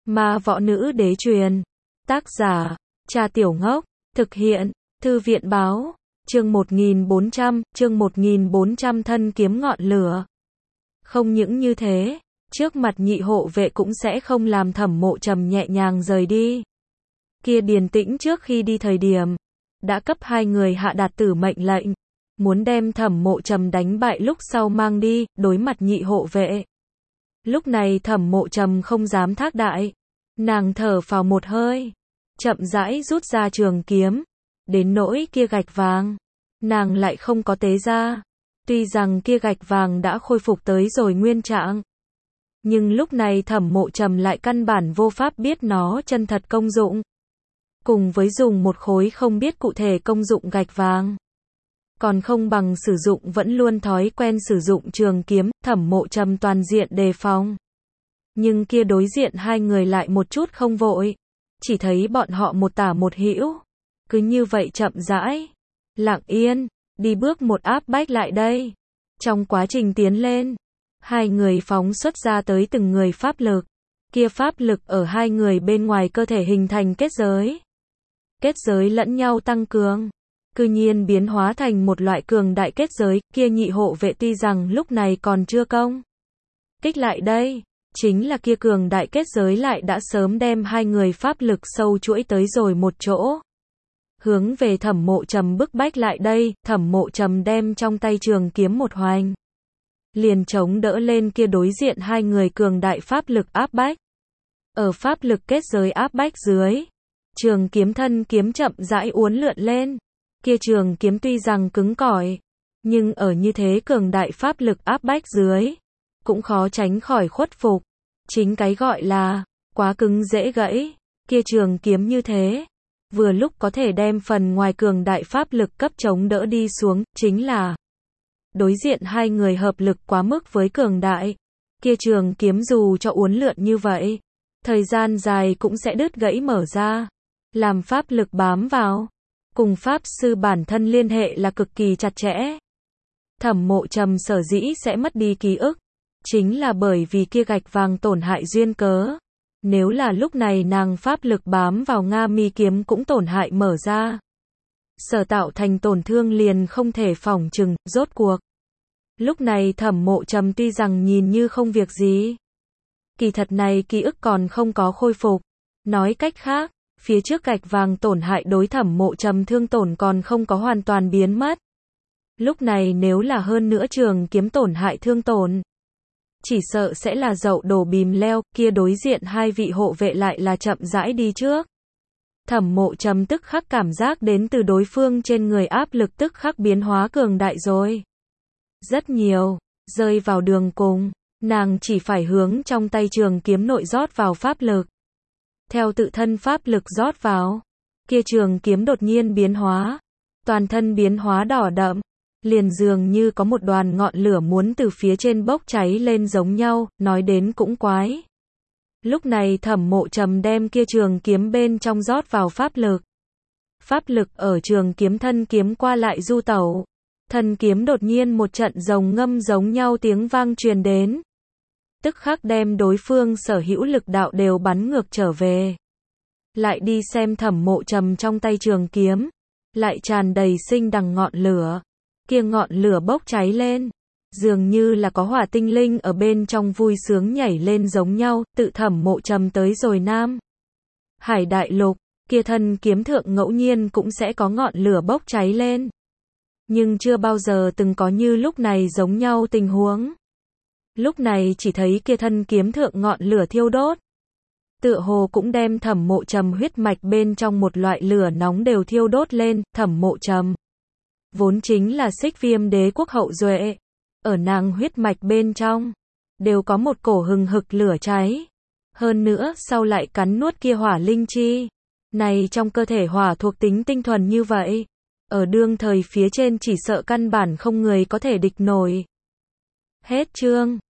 Ma võ nữ đế truyền. Tác giả, Cha Tiểu Ngốc. Thực hiện, Thư viện báo. Chương 1400 thân kiếm ngọn lửa. Không những như thế, trước mặt nhị hộ vệ cũng sẽ không làm Thẩm Mộ Trầm nhẹ nhàng rời đi. Kia Điền Tĩnh trước khi đi thời điểm, đã cấp hai người hạ đạt tử mệnh lệnh, muốn đem Thẩm Mộ Trầm đánh bại lúc sau mang đi, đối mặt nhị hộ vệ. Lúc này Thẩm Mộ Trầm không dám thác đại, nàng thở phào một hơi, chậm rãi rút ra trường kiếm, đến nỗi kia gạch vàng, nàng lại không có tế ra. Tuy rằng kia gạch vàng đã khôi phục tới rồi nguyên trạng, nhưng lúc này Thẩm Mộ Trầm lại căn bản vô pháp biết nó chân thật công dụng. Cùng với dùng một khối không biết cụ thể công dụng gạch vàng, còn không bằng sử dụng vẫn luôn thói quen sử dụng trường kiếm. Thẩm Mộ Trầm toàn diện đề phòng. Nhưng kia đối diện hai người lại một chút không vội, chỉ thấy bọn họ một tả một hữu, cứ như vậy chậm rãi, lặng yên, đi bước một áp bách lại đây. Trong quá trình tiến lên, hai người phóng xuất ra tới từng người pháp lực, kia pháp lực ở hai người bên ngoài cơ thể hình thành kết giới. Kết giới lẫn nhau tăng cường, cư nhiên biến hóa thành một loại cường đại kết giới. Kia nhị hộ vệ tuy rằng lúc này còn chưa công kích lại đây, chính là kia cường đại kết giới lại đã sớm đem hai người pháp lực sâu chuỗi tới rồi một chỗ, hướng về Thẩm Mộ Trầm bức bách lại đây. Thẩm Mộ Trầm đem trong tay trường kiếm một hoành, liền chống đỡ lên kia đối diện hai người cường đại pháp lực áp bách. Ở pháp lực kết giới áp bách dưới, trường kiếm thân kiếm chậm rãi uốn lượn lên. Kia trường kiếm tuy rằng cứng cỏi, nhưng ở như thế cường đại pháp lực áp bách dưới, cũng khó tránh khỏi khuất phục. Chính cái gọi là quá cứng dễ gãy. Kia trường kiếm như thế, vừa lúc có thể đem phần ngoài cường đại pháp lực cấp chống đỡ đi xuống. Chính là đối diện hai người hợp lực quá mức với cường đại, kia trường kiếm dù cho uốn lượn như vậy, thời gian dài cũng sẽ đứt gãy mở ra, làm pháp lực bám vào, cùng pháp sư bản thân liên hệ là cực kỳ chặt chẽ. Thẩm Mộ Trầm sở dĩ sẽ mất đi ký ức, chính là bởi vì kia gạch vàng tổn hại duyên cớ. Nếu là lúc này nàng pháp lực bám vào Nga Mi kiếm cũng tổn hại mở ra, sở tạo thành tổn thương liền không thể phỏng chừng. Rốt cuộc, lúc này Thẩm Mộ Trầm tuy rằng nhìn như không việc gì, kỳ thật này ký ức còn không có khôi phục. Nói cách khác, phía trước gạch vàng tổn hại đối Thẩm Mộ Trầm thương tổn còn không có hoàn toàn biến mất. Lúc này nếu là hơn nữa trường kiếm tổn hại thương tổn, chỉ sợ sẽ là dậu đổ bìm leo. Kia đối diện hai vị hộ vệ lại là chậm rãi đi trước. Thẩm Mộ Trầm tức khắc cảm giác đến từ đối phương trên người áp lực tức khắc biến hóa cường đại rồi. Rất nhiều, rơi vào đường cùng, nàng chỉ phải hướng trong tay trường kiếm nội rót vào pháp lực. Theo tự thân pháp lực rót vào, kia trường kiếm đột nhiên biến hóa, toàn thân biến hóa đỏ đậm, liền dường như có một đoàn ngọn lửa muốn từ phía trên bốc cháy lên giống nhau. Nói đến cũng quái. Lúc này Thẩm Mộ Trầm đem kia trường kiếm bên trong rót vào pháp lực. Pháp lực ở trường kiếm thân kiếm qua lại du tẩu. Thân kiếm đột nhiên một trận rồng ngâm giống nhau tiếng vang truyền đến. Tức khắc đem đối phương sở hữu lực đạo đều bắn ngược trở về. Lại đi xem Thẩm Mộ Trầm trong tay trường kiếm, lại tràn đầy sinh đằng ngọn lửa. Kia ngọn lửa bốc cháy lên, dường như là có hỏa tinh linh ở bên trong vui sướng nhảy lên giống nhau. Tự Thẩm Mộ Trầm tới rồi Nam Hải đại lục, kia thân kiếm thượng ngẫu nhiên cũng sẽ có ngọn lửa bốc cháy lên. Nhưng chưa bao giờ từng có như lúc này giống nhau tình huống. Lúc này chỉ thấy kia thân kiếm thượng ngọn lửa thiêu đốt, tựa hồ cũng đem Thẩm Mộ Trầm huyết mạch bên trong một loại lửa nóng đều thiêu đốt lên. Thẩm Mộ Trầm vốn chính là Xích Viêm đế quốc hậu duệ, ở nàng huyết mạch bên trong đều có một cổ hừng hực lửa cháy. Hơn nữa sau lại cắn nuốt kia hỏa linh chi, này trong cơ thể hỏa thuộc tính tinh thuần như vậy, ở đương thời phía trên chỉ sợ căn bản không người có thể địch nổi. Hết chương.